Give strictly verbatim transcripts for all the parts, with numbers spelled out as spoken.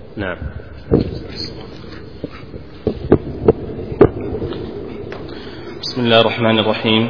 نعم. بسم الله الرحمن الرحيم.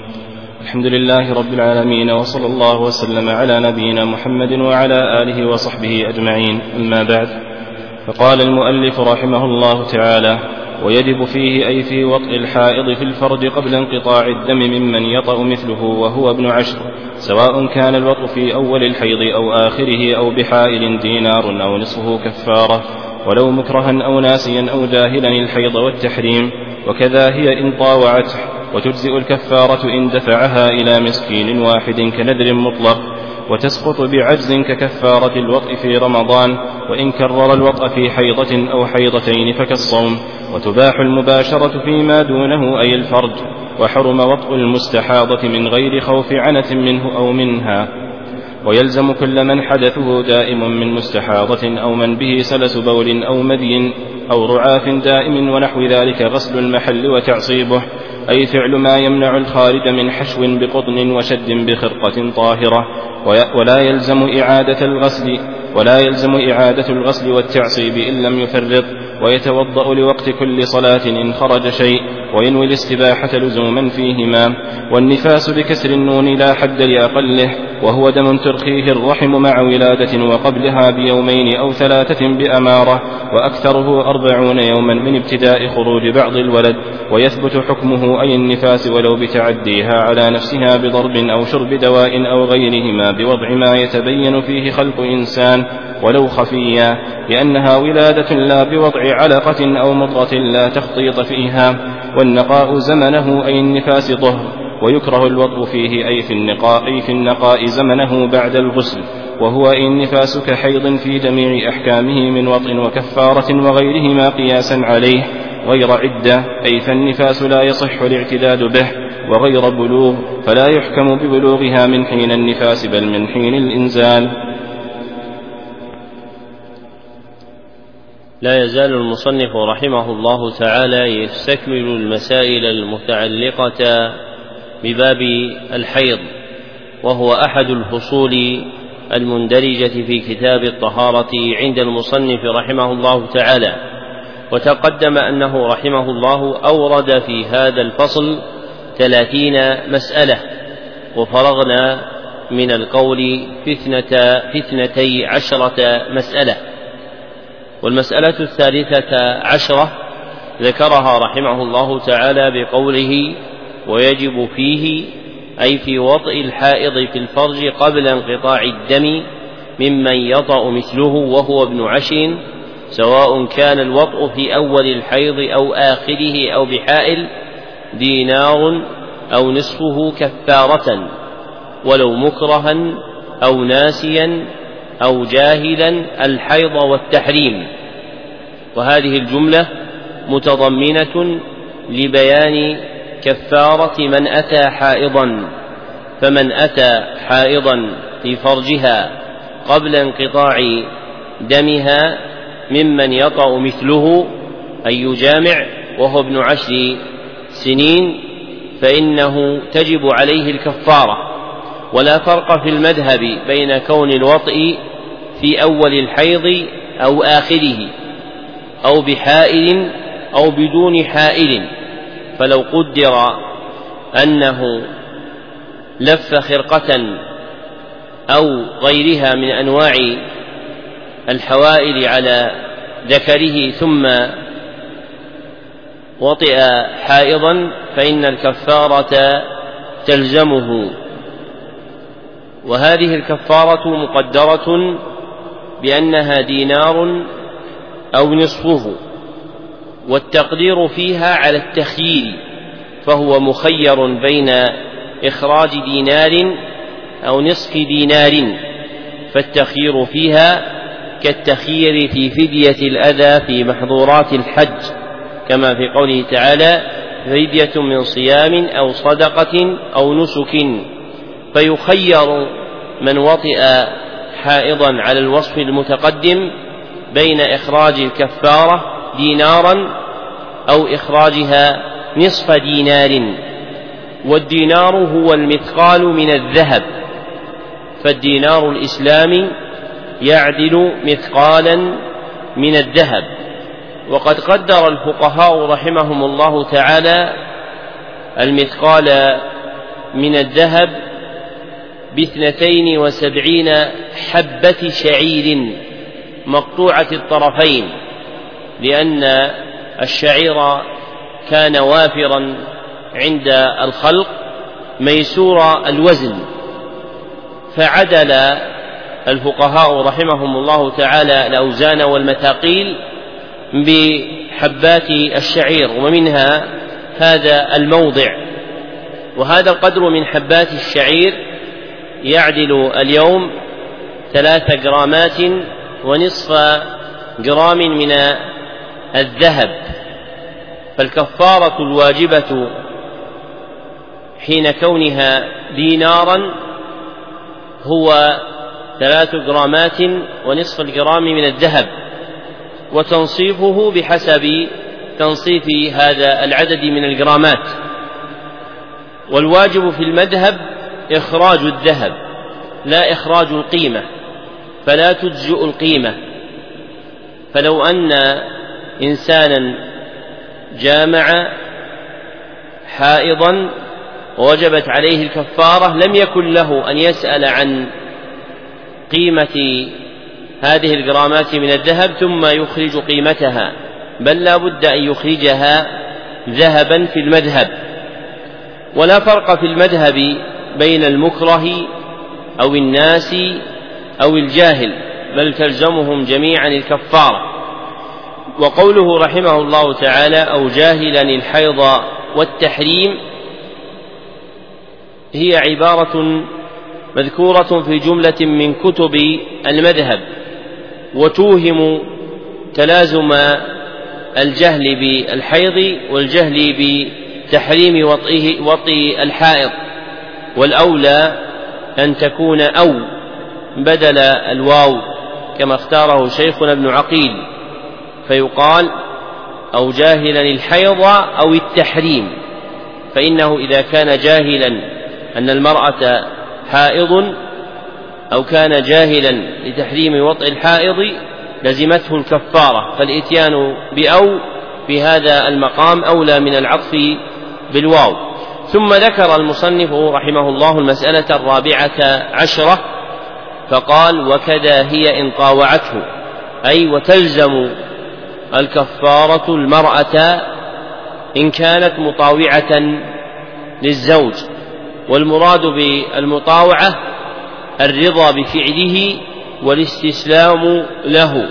الحمد لله رب العالمين، وصلى الله وسلم على نبينا محمد وعلى آله وصحبه أجمعين، أما بعد. فقال المؤلف رحمه الله تعالى: ويجب فيه أي في وطء الحائض في الفرج قبل انقطاع الدم ممن يطأ مثله وهو ابن عشر، سواء كان الوطء في أول الحيض أو آخره أو بحائل دينار أو نصفه كفارة، ولو مكرها أو ناسيا أو جاهلا الحيض والتحريم. وكذا هي إن طاوعته، وتجزئ الكفارة إن دفعها إلى مسكين واحد كنذر مطلق، وتسقط بعجز ككفارة الوطء في رمضان، وإن كرر الوطء في حيضة أو حيضتين فكالصوم. وتباح المباشرة فيما دونه أي الفرج، وحرم وطء المستحاضة من غير خوف عنة منه أو منها. ويلزم كل من حدثه دائم من مستحاضة أو من به سلس بول أو مدي أو رعاف دائم ونحو ذلك غسل المحل وتعصيبه، أي فعل ما يمنع الخارج من حشو بقطن وشد بخرقة طاهرة. ولا يلزم إعادة الغسل ولا يلزم إعادة الغسل والتعصيب إن لم يفرط، ويتوضأ لوقت كل صلاة إن خرج شيء، وينوي الاستباحة لزوما فيهما. والنفاس بكسر النون لا حد لأقله، وهو دم ترخيه الرحم مع ولادة وقبلها بيومين أو ثلاثة بأمارة، وأكثره أربعون يوما من ابتداء خروج بعض الولد. ويثبت حكمه أي النفاس ولو بتعديها على نفسها بضرب أو شرب دواء أو غيرهما بوضع ما يتبين فيه خلق إنسان ولو خفيا، لأنها ولادة لا بوضع علقة أو مضغة لا تخطيط فيها. والنقاء زمنه أي النفاس طهر، ويكره الوضع فيه أي في النقاء, أي في النقاء زمنه بعد الغسل، وهو أي النفاس كحيض في جميع أحكامه من وطء وكفارة وغيرهما قياسا عليه، غير عدة، أي فالنفاس لا يصح الاعتداد به، وغير بلوغ فلا يحكم ببلوغها من حين النفاس بل من حين الإنزال. لا يزال المصنف رحمه الله تعالى يستكمل المسائل المتعلقة بباب الحيض، وهو أحد الفصول المندرجة في كتاب الطهارة عند المصنف رحمه الله تعالى. وتقدم أنه رحمه الله أورد في هذا الفصل ثلاثين مسألة، وفرغنا من القول في اثنتي عشرة مسألة. والمسألة الثالثة عشرة ذكرها رحمه الله تعالى بقوله: ويجب فيه أي في وطء الحائض في الفرج قبل انقطاع الدم ممن يطأ مثله وهو ابن عشر، سواء كان الوطء في أول الحيض أو آخره أو بحائل دينار أو نصفه كفارة، ولو مكرها أو ناسيا أو جاهلا الحيض والتحريم. وهذه الجملة متضمنة لبيان كفارة من أتى حائضا. فمن أتى حائضا في فرجها قبل انقطاع دمها ممن يطأ مثله أن يجامع وهو ابن عشر سنين، فإنه تجب عليه الكفارة. ولا فرق في المذهب بين كون الوطء في أول الحيض أو آخره أو بحائل أو بدون حائل. فلو قدر أنه لف خرقة أو غيرها من أنواع الحوائل على ذكره ثم وطئ حائضا فإن الكفارة تلزمه، وهذه الكفارة مقدرة بأنها دينار أو نصفه، والتقدير فيها على التخيير، فهو مخير بين إخراج دينار أو نصف دينار، فالتخيير فيها كالتخيير في فدية الأذى في محظورات الحج، كما في قوله تعالى: فدية من صيام أو صدقة أو نسك. فيخير من وطئ حائضا على الوصف المتقدم بين إخراج الكفارة دينارا أو إخراجها نصف دينار. والدينار هو المثقال من الذهب، فالدينار الإسلامي يعدل مثقالا من الذهب. وقد قدر الفقهاء رحمهم الله تعالى المثقال من الذهب باثنتين وسبعين حبة شعير مقطوعة الطرفين، لأن الشعير كان وافرا عند الخلق ميسور الوزن، فعدل الفقهاء رحمهم الله تعالى الأوزان والمثاقيل بحبات الشعير، ومنها هذا الموضع. وهذا القدر من حبات الشعير يعدل اليوم ثلاث جرامات ونصف جرام من الذهب. فالكفارة الواجبة حين كونها دينارا هو ثلاث جرامات ونصف الجرام من الذهب، وتنصيفه بحسب تنصيف هذا العدد من الجرامات. والواجب في المذهب إخراج الذهب لا إخراج القيمة، فلا تجزئ القيمة. فلو أن إنسانا جامع حائضا ووجبت عليه الكفارة لم يكن له أن يسأل عن قيمة هذه الجرامات من الذهب ثم يخرج قيمتها، بل لا بد أن يخرجها ذهبا في المذهب. ولا فرق في المذهب بين المكره أو الناس أو الجاهل، بل تلزمهم جميعا الكفارة. وقوله رحمه الله تعالى أو جاهلا الحيض والتحريم هي عبارة مذكورة في جملة من كتب المذهب، وتوهم تلازم الجهل بالحيض والجهل بتحريم وطئ الحائض، والأولى أن تكون أو بدل الواو كما اختاره شيخنا ابن عقيل، فيقال أو جاهلا الحيض أو التحريم، فإنه إذا كان جاهلا أن المرأة حائض أو كان جاهلا لتحريم وطئ الحائض لزمته الكفارة، فالإتيان بأو في هذا المقام أولى من العطف بالواو. ثم ذكر المصنف رحمه الله المسألة الرابعة عشرة فقال وكذا هي إن طاوعته، أي وتلزم الكفارة المرأة إن كانت مطاوعة للزوج. والمراد بالمطاوعة الرضا بفعله والاستسلام له،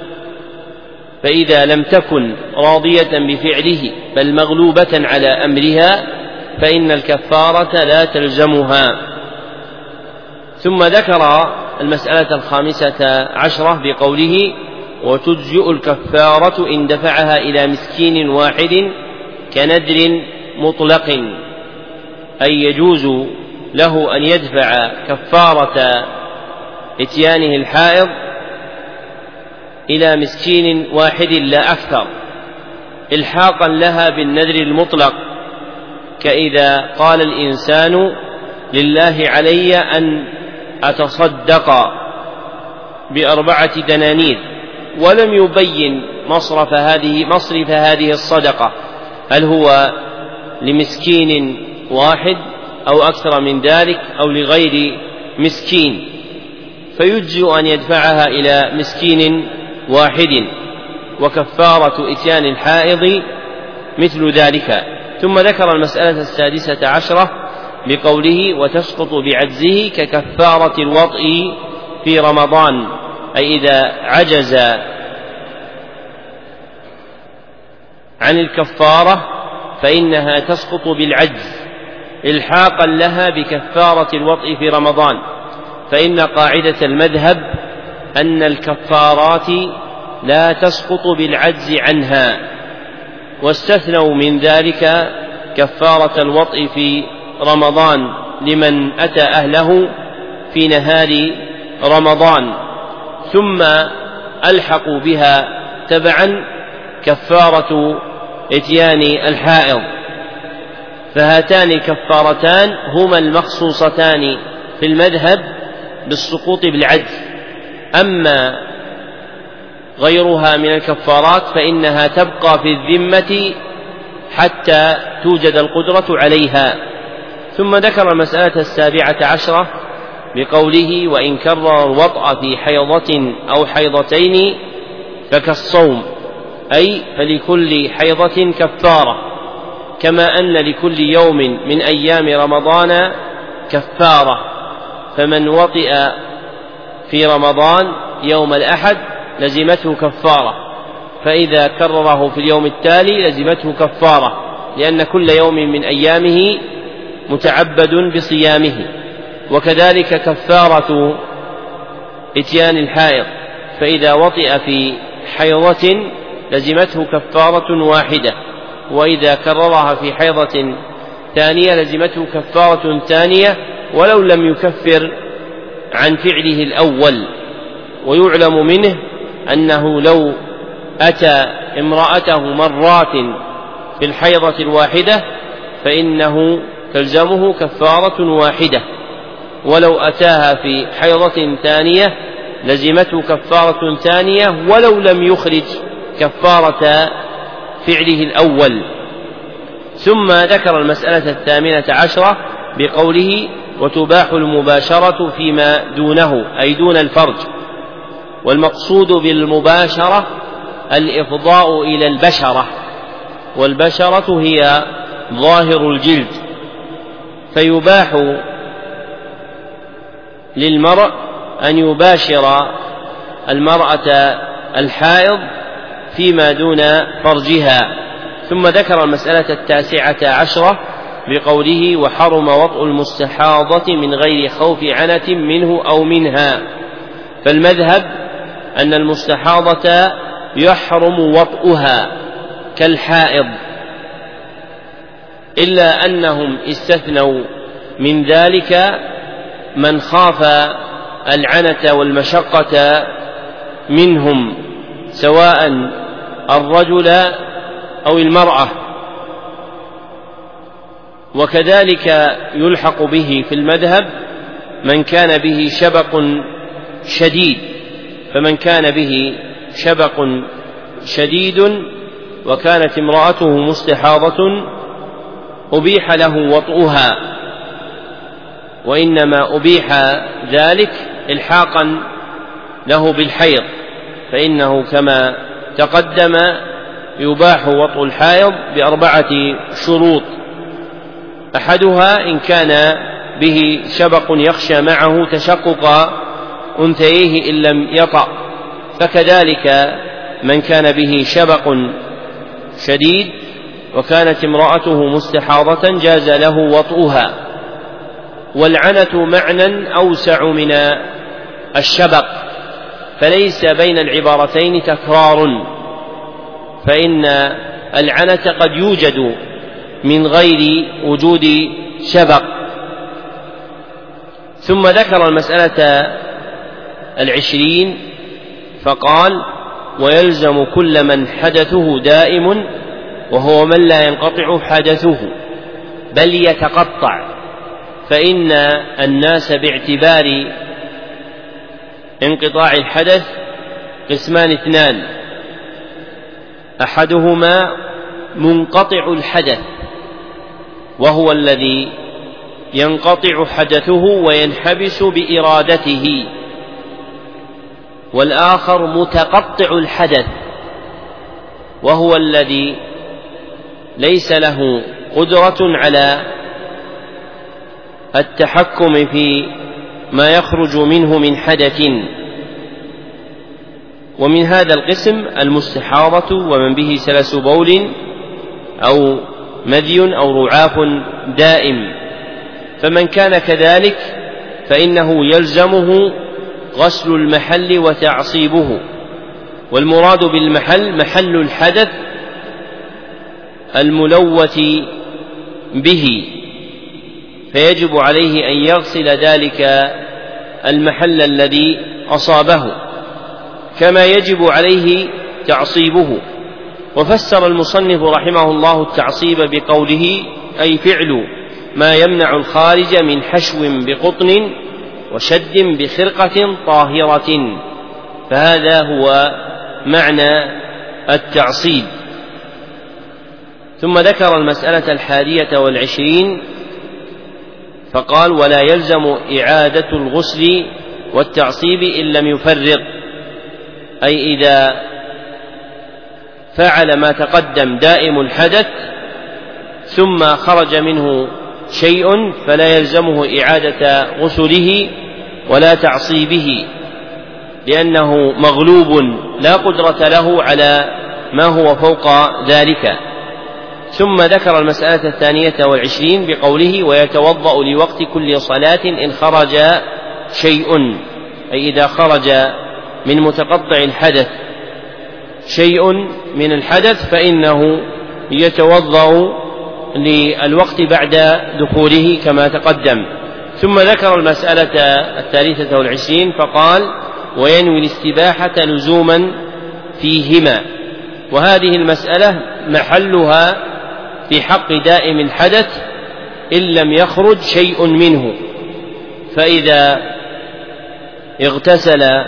فإذا لم تكن راضية بفعله بل مغلوبة على أمرها فإن الكفارة لا تلزمها. ثم ذكر المسألة الخامسة عشرة بقوله وتجزئ الكفارة إن دفعها إلى مسكين واحد كنذر مطلق، أي يجوز له أن يدفع كفارة إتيانه الحائض إلى مسكين واحد لا أكثر، إلحاقا لها بالنذر المطلق، كإذا قال الإنسان لله علي أن أتصدق بأربعة دنانير ولم يبين مصرف هذه مصرف هذه الصدقة، هل هو لمسكين واحد أو أكثر من ذلك أو لغير مسكين، فيجزئ أن يدفعها إلى مسكين واحد، وكفارة إتيان الحائض مثل ذلك. ثم ذكر المسألة السادسة عشرة بقوله وتسقط بعجزه ككفارة الوطء في رمضان، أي إذا عجز عن الكفارة فإنها تسقط بالعجز إلحاقا لها بكفارة الوطء في رمضان، فإن قاعدة المذهب أن الكفارات لا تسقط بالعجز عنها، واستثنوا من ذلك كفارة الوطء في رمضان لمن أتى أهله في نهار رمضان، ثم ألحقوا بها تبعا كفارة إتيان الحائض. فهاتان الكفارتان هما المخصوصتان في المذهب بالسقوط بالعجز. أما غيرها من الكفارات فإنها تبقى في الذمة حتى توجد القدرة عليها. ثم ذكر المسألة السابعة عشرة بقوله: وإن كرر الوطأ في حيضة أو حيضتين فكالصوم، أي فلكل حيضة كفارة، كما أن لكل يوم من أيام رمضان كفارة، فمن وطئ في رمضان يوم الأحد لزمته كفارة، فإذا كرره في اليوم التالي لزمته كفارة، لأن كل يوم من أيامه متعبد بصيامه. وكذلك كفارة إتيان الحائض، فإذا وطئ في حيضة لزمته كفارة واحدة، وإذا كررها في حيضة ثانية لزمته كفارة ثانية ولو لم يكفر عن فعله الأول. ويعلم منه أنه لو أتى امرأته مرات في الحيضة الواحدة فإنه تلزمه كفارة واحدة، ولو أتاها في حيضة ثانية لزمته كفارة ثانية ولو لم يخرج كفارة فعله الأول. ثم ذكر المسألة الثامنة عشرة بقوله: وتباح المباشرة فيما دونه، أي دون الفرج. والمقصود بالمباشرة الإفضاء إلى البشرة، والبشرة هي ظاهر الجلد، فيباح للمرء أن يباشر المرأة الحائض فيما دون فرجها. ثم ذكر المسألة التاسعة عشرة بقوله: وحرم وطء المستحاضة من غير خوف عنة منه أو منها. فالمذهب أن المستحاضة يحرم وطئها كالحائض، إلا أنهم استثنوا من ذلك من خاف العنة والمشقة منهم، سواء الرجل أو المرأة. وكذلك يلحق به في المذهب من كان به شبق شديد، فمن كان به شبق شديد وكانت امرأته مستحاضة أبيح له وطئها، وإنما أبيح ذلك إلحاقا له بالحيض، فإنه كما تقدم يباح وطء الحائض بأربعة شروط: أحدها إن كان به شبق يخشى معه تشقق أنثيه إن لم يطأ، فكذلك من كان به شبق شديد وكانت امرأته مستحاضة جاز له وطئها. والعنة معنى أوسع من الشبق، فليس بين العبارتين تكرار، فإن العنة قد يوجد من غير وجود شبق. ثم ذكر المسألة العشرين فقال: ويلزم كل من حدثه دائم، وهو من لا ينقطع حدثه بل يتقطع، فإن الناس باعتبار انقطاع الحدث قسمان اثنان: أحدهما منقطع الحدث وهو الذي ينقطع حدثه وينحبس بإرادته، والآخر متقطع الحدث وهو الذي ليس له قدرة على التحكم في ما يخرج منه من حدث. ومن هذا القسم المستحاضة ومن به سلس بول أو مذي أو رعاف دائم، فمن كان كذلك فإنه يلزمه غسل المحل وتعصيبه. والمراد بالمحل محل الحدث الملوث به، فيجب عليه أن يغسل ذلك المحل الذي أصابه، كما يجب عليه تعصيبه. وفسر المصنف رحمه الله التعصيب بقوله: أي فعل ما يمنع الخارج من حشو بقطن وشد بخرقة طاهرة، فهذا هو معنى التعصيب. ثم ذكر المسألة الحادية والعشرين فقال: ولا يلزم إعادة الغسل والتعصيب إن لم يفرق، أي إذا فعل ما تقدم دائم الحدث ثم خرج منه شيء فلا يلزمه إعادة غسله ولا تعصيبه، لأنه مغلوب لا قدرة له على ما هو فوق ذلك. ثم ذكر المسألة الثانية والعشرين بقوله: ويتوضأ لوقت كل صلاة إن خرج شيء، أي إذا خرج من متقطع الحدث شيء من الحدث فإنه يتوضأ للوقت بعد دخوله كما تقدم. ثم ذكر المسألة الثالثة والعشرين فقال: وينوي الاستباحة لزوما فيهما. وهذه المسألة محلها في حق دائم الحدث إن لم يخرج شيء منه، فإذا اغتسل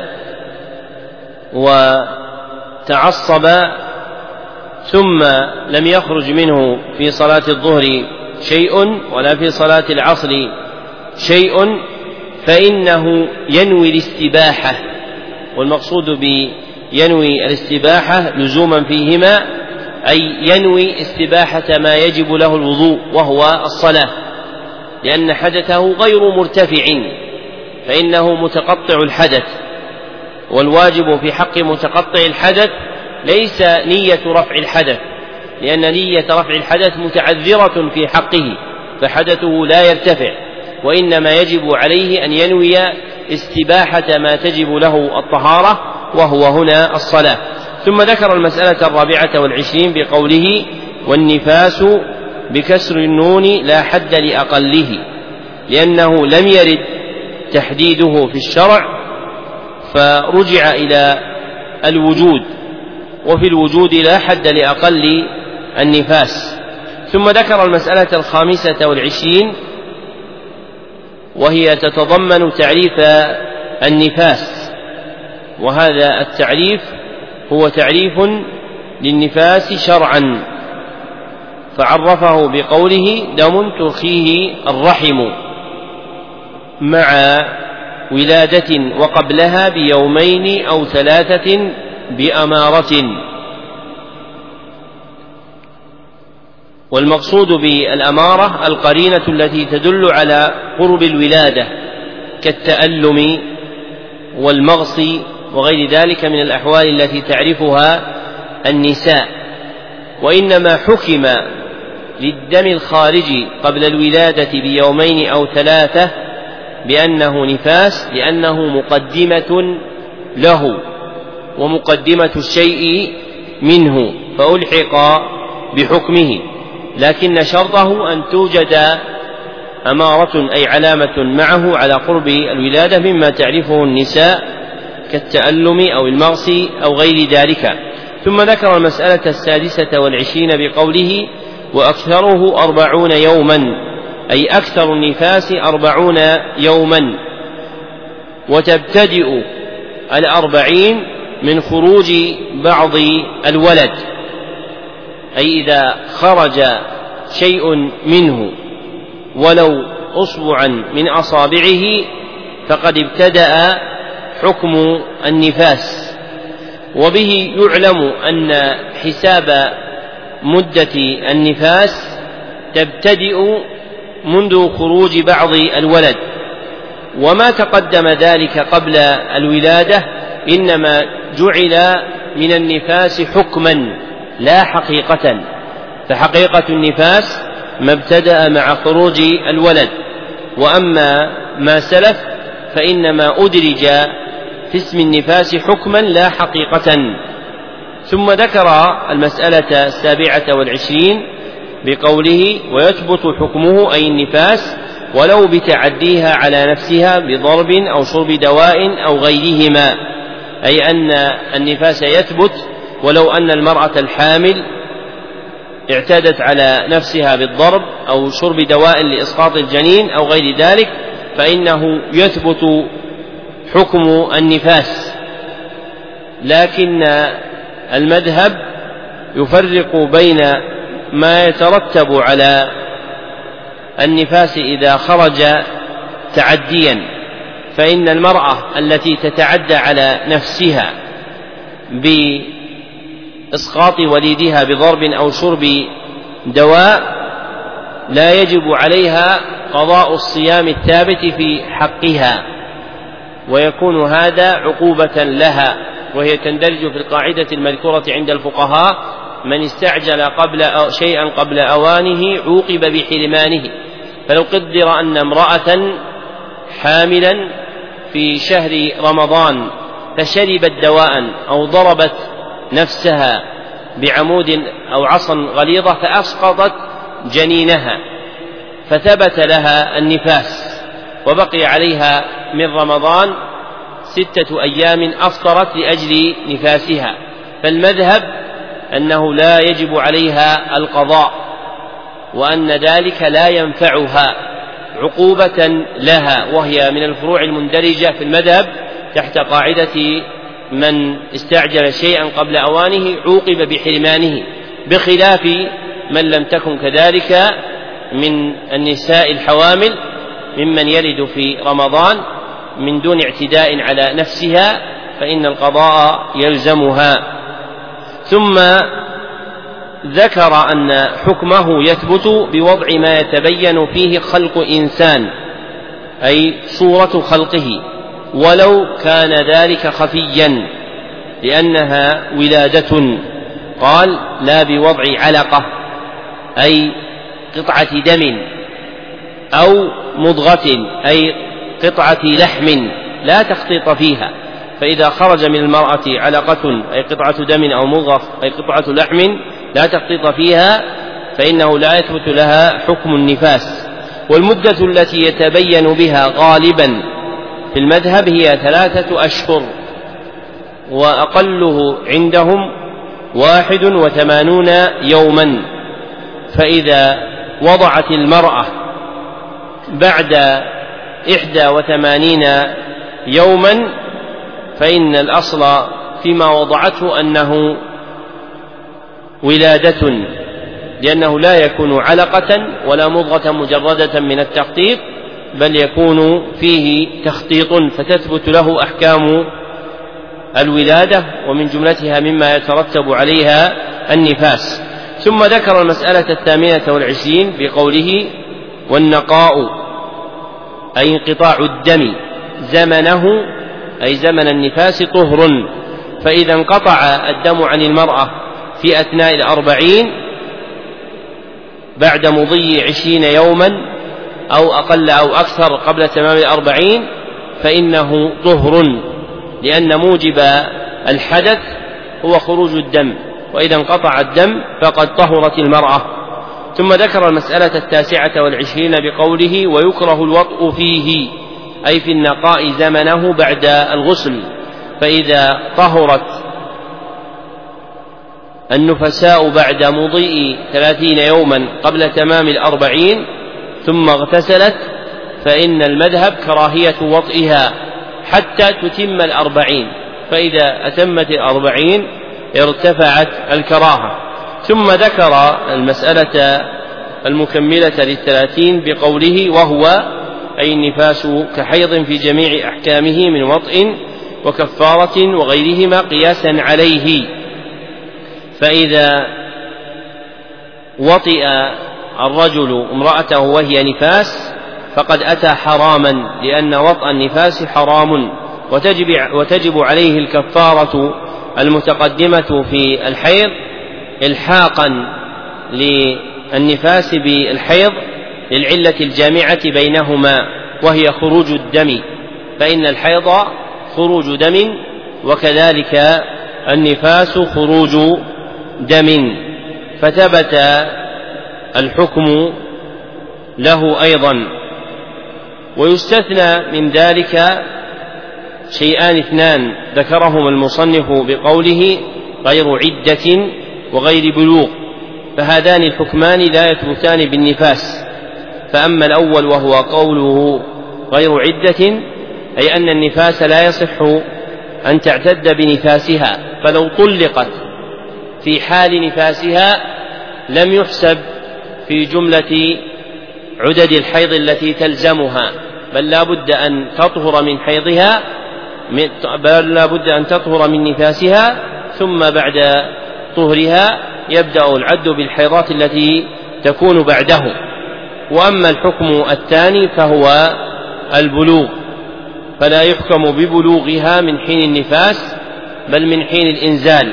وتعصب ثم لم يخرج منه في صلاة الظهر شيء ولا في صلاة العصر شيء فإنه ينوي الاستباحة. والمقصود بينوي الاستباحة لزوما فيهما أي ينوي استباحة ما يجب له الوضوء وهو الصلاة، لأن حدثه غير مرتفع فإنه متقطع الحدث، والواجب في حق متقطع الحدث ليس نية رفع الحدث، لأن نية رفع الحدث متعذرة في حقه فحدثه لا يرتفع، وإنما يجب عليه أن ينوي استباحة ما تجب له الطهارة وهو هنا الصلاة. ثم ذكر المسألة الرابعة والعشرين بقوله: والنفاس بكسر النون لا حد لأقله، لأنه لم يرد تحديده في الشرع فرجع إلى الوجود، وفي الوجود لا حد لأقل النفاس. ثم ذكر المسألة الخامسة والعشرين وهي تتضمن تعريف النفاس، وهذا التعريف هو تعريف للنفاس شرعا، فعرفه بقوله: دم ترخيه الرحم مع ولادة وقبلها بيومين أو ثلاثة بأمارة. والمقصود بالأمارة القرينة التي تدل على قرب الولادة كالتألم والمغص وغير ذلك من الأحوال التي تعرفها النساء. وإنما حكم للدم الخارج قبل الولادة بيومين أو ثلاثة بأنه نفاس لأنه مقدمة له ومقدمة الشيء منه فألحق بحكمه، لكن شرطه أن توجد أمارة أي علامة معه على قرب الولادة مما تعرفه النساء كالتألم أو المغص أو غير ذلك. ثم ذكر المسألة السادسة والعشرين بقوله: وأكثره أربعون يوما، أي أكثر النفاس أربعون يوما، وتبتدئ الأربعين من خروج بعض الولد، أي إذا خرج شيء منه ولو أصبعا من أصابعه فقد ابتدأ حكم النفاس. وبه يعلم أن حساب مدة النفاس تبتدئ منذ خروج بعض الولد، وما تقدم ذلك قبل الولادة إنما جعل من النفاس حكما لا حقيقة، فحقيقة النفاس ما ابتدأ مع خروج الولد، وأما ما سلف فإنما أدرج في اسم النفاس حكما لا حقيقة. ثم ذكر المسألة السابعة والعشرين بقوله: ويثبت حكمه أي النفاس ولو بتعديها على نفسها بضرب أو شرب دواء أو غيرهما، أي أن النفاس يثبت ولو أن المرأة الحامل اعتادت على نفسها بالضرب أو شرب دواء لإسقاط الجنين أو غير ذلك، فإنه يثبت حكم النفاس. لكن المذهب يفرق بين ما يترتب على النفاس إذا خرج تعديا، فإن المرأة التي تتعدى على نفسها بإسقاط وليدها بضرب أو شرب دواء لا يجب عليها قضاء الصيام الثابت في حقها، ويكون هذا عقوبة لها، وهي تندرج في القاعدة المذكورة عند الفقهاء: من استعجل قبل أو شيئا قبل أوانه عوقب بحرمانه. فلو قدر أن امرأة حاملا في شهر رمضان فشربت دواء أو ضربت نفسها بعمود أو عصا غليظة فأسقطت جنينها، فثبت لها النفاس وبقي عليها من رمضان ستة أيام أفطرت لأجل نفاسها، فالمذهب أنه لا يجب عليها القضاء، وأن ذلك لا ينفعها عقوبة لها، وهي من الفروع المندرجة في المذهب تحت قاعدة من استعجل شيئا قبل أوانه عوقب بحرمانه، بخلاف من لم تكن كذلك من النساء الحوامل ممن يلد في رمضان من دون اعتداء على نفسها، فإن القضاء يلزمها. ثم ذكر أن حكمه يثبت بوضع ما يتبين فيه خلق إنسان، أي صورة خلقه، ولو كان ذلك خفيا لأنها ولادة. قال: لا بوضع علقة أي قطعة دم، أو مضغة أي قطعة لحم لا تخطيط فيها، فإذا خرج من المرأة علقة أي قطعة دم أو مضغة أي قطعة لحم لا تخطيط فيها فإنه لا يثبت لها حكم النفاس. والمدة التي يتبين بها غالبا في المذهب هي ثلاثة أشهر، وأقله عندهم واحد وثمانون يوما. فإذا وضعت المرأة بعد إحدى وثمانين يوما فإن الأصل فيما وضعته أنه ولادة، لأنه لا يكون علقة ولا مضغة مجردة من التخطيط، بل يكون فيه تخطيط، فتثبت له أحكام الولادة، ومن جملتها مما يترتب عليها النفاس. ثم ذكر المسألة الثامنة والعشرين بقوله: والنقاء أي انقطاع الدم زمنه أي زمن النفاس طهر، فإذا انقطع الدم عن المرأة في أثناء الأربعين بعد مضي عشرين يوما أو أقل أو أكثر قبل تمام الأربعين فإنه طهر، لأن موجب الحدث هو خروج الدم، وإذا انقطع الدم فقد طهرت المرأة. ثم ذكر المسألة التاسعة والعشرين بقوله: ويكره الوطء فيه أي في النقاء زمنه بعد الغسل، فإذا طهرت النفساء بعد مضيء ثلاثين يوما قبل تمام الأربعين ثم اغتسلت فإن المذهب كراهية وطئها حتى تتم الأربعين، فإذا أتمت الأربعين ارتفعت الكراهة. ثم ذكر المسألة المكملة للثلاثين بقوله: وهو أي النفاس كحيض في جميع أحكامه من وطئ وكفارة وغيرهما قياسا عليه، فإذا وطئ الرجل امرأته وهي نفاس فقد أتى حراما، لأن وطأ النفاس حرام، وتجب, وتجب عليه الكفارة المتقدمة في الحيض إلحاقا للنفاس بالحيض للعلة الجامعة بينهما وهي خروج الدم، فإن الحيض خروج دم وكذلك النفاس خروج دم، فثبت الحكم له أيضا. ويستثنى من ذلك شيئان اثنان ذكرهما المصنف بقوله: غير عدة وغير بلوغ، فهذان الحكمان لا يثبتان بالنفاس. فأما الأول وهو قوله غير عدة أي أن النفاس لا يصح أن تعتد بنفاسها، فلو طلقت في حال نفاسها لم يحسب في جملة عدد الحيض التي تلزمها، بل لا بد أن تطهر من حيضها بل لا بد أن تطهر من نفاسها، ثم بعد طهرها يبدأ العد بالحيضات التي تكون بعده. وأما الحكم الثاني فهو البلوغ، فلا يحكم ببلوغها من حين النفاس بل من حين الإنزال،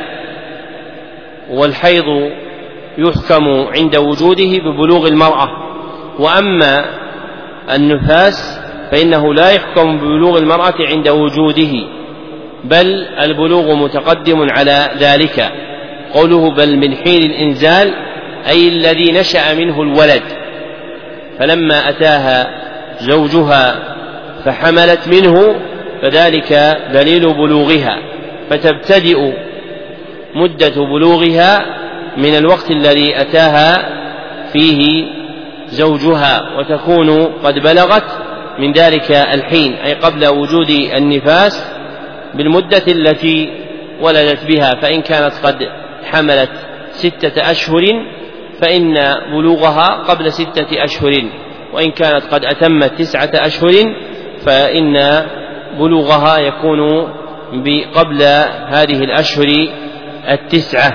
والحيض يحكم عند وجوده ببلوغ المرأة. وأما النفاس فإنه لا يحكم ببلوغ المرأة عند وجوده، بل البلوغ متقدم على ذلك. قوله بل من حين الإنزال أي الذي نشأ منه الولد، فلما أتاها زوجها فحملت منه فذلك دليل بلوغها، فتبتدئ مدة بلوغها من الوقت الذي أتاها فيه زوجها، وتكون قد بلغت من ذلك الحين أي قبل وجود النفاس بالمدة التي ولدت بها. فإن كانت قد حملت ستة أشهر فإن بلوغها قبل ستة أشهر، وإن كانت قد أتمت تسعة أشهر فإن بلوغها يكون قبل هذه الأشهر التسعة.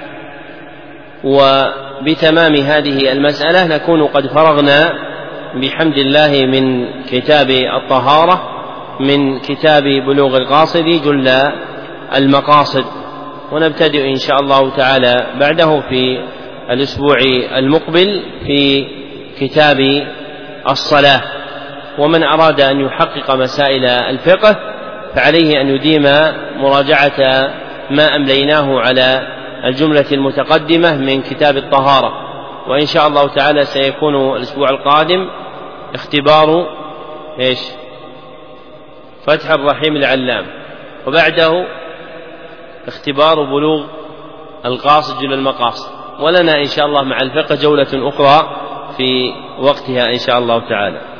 وبتمام هذه المسألة نكون قد فرغنا بحمد الله من كتاب الطهارة، من كتاب بلوغ القاصد جل المقاصد، ونبتدئ إن شاء الله تعالى بعده في الأسبوع المقبل في كتاب الصلاة. ومن أراد أن يحقق مسائل الفقه فعليه أن يديم مراجعة ما أمليناه على الجملة المتقدمة من كتاب الطهارة. وإن شاء الله تعالى سيكون الأسبوع القادم اختبار إيش؟ فتح الرحيم العلام، وبعده اختبار بلوغ القاصد جل المقاصد، ولنا إن شاء الله مع الفقه جولة أخرى في وقتها إن شاء الله تعالى.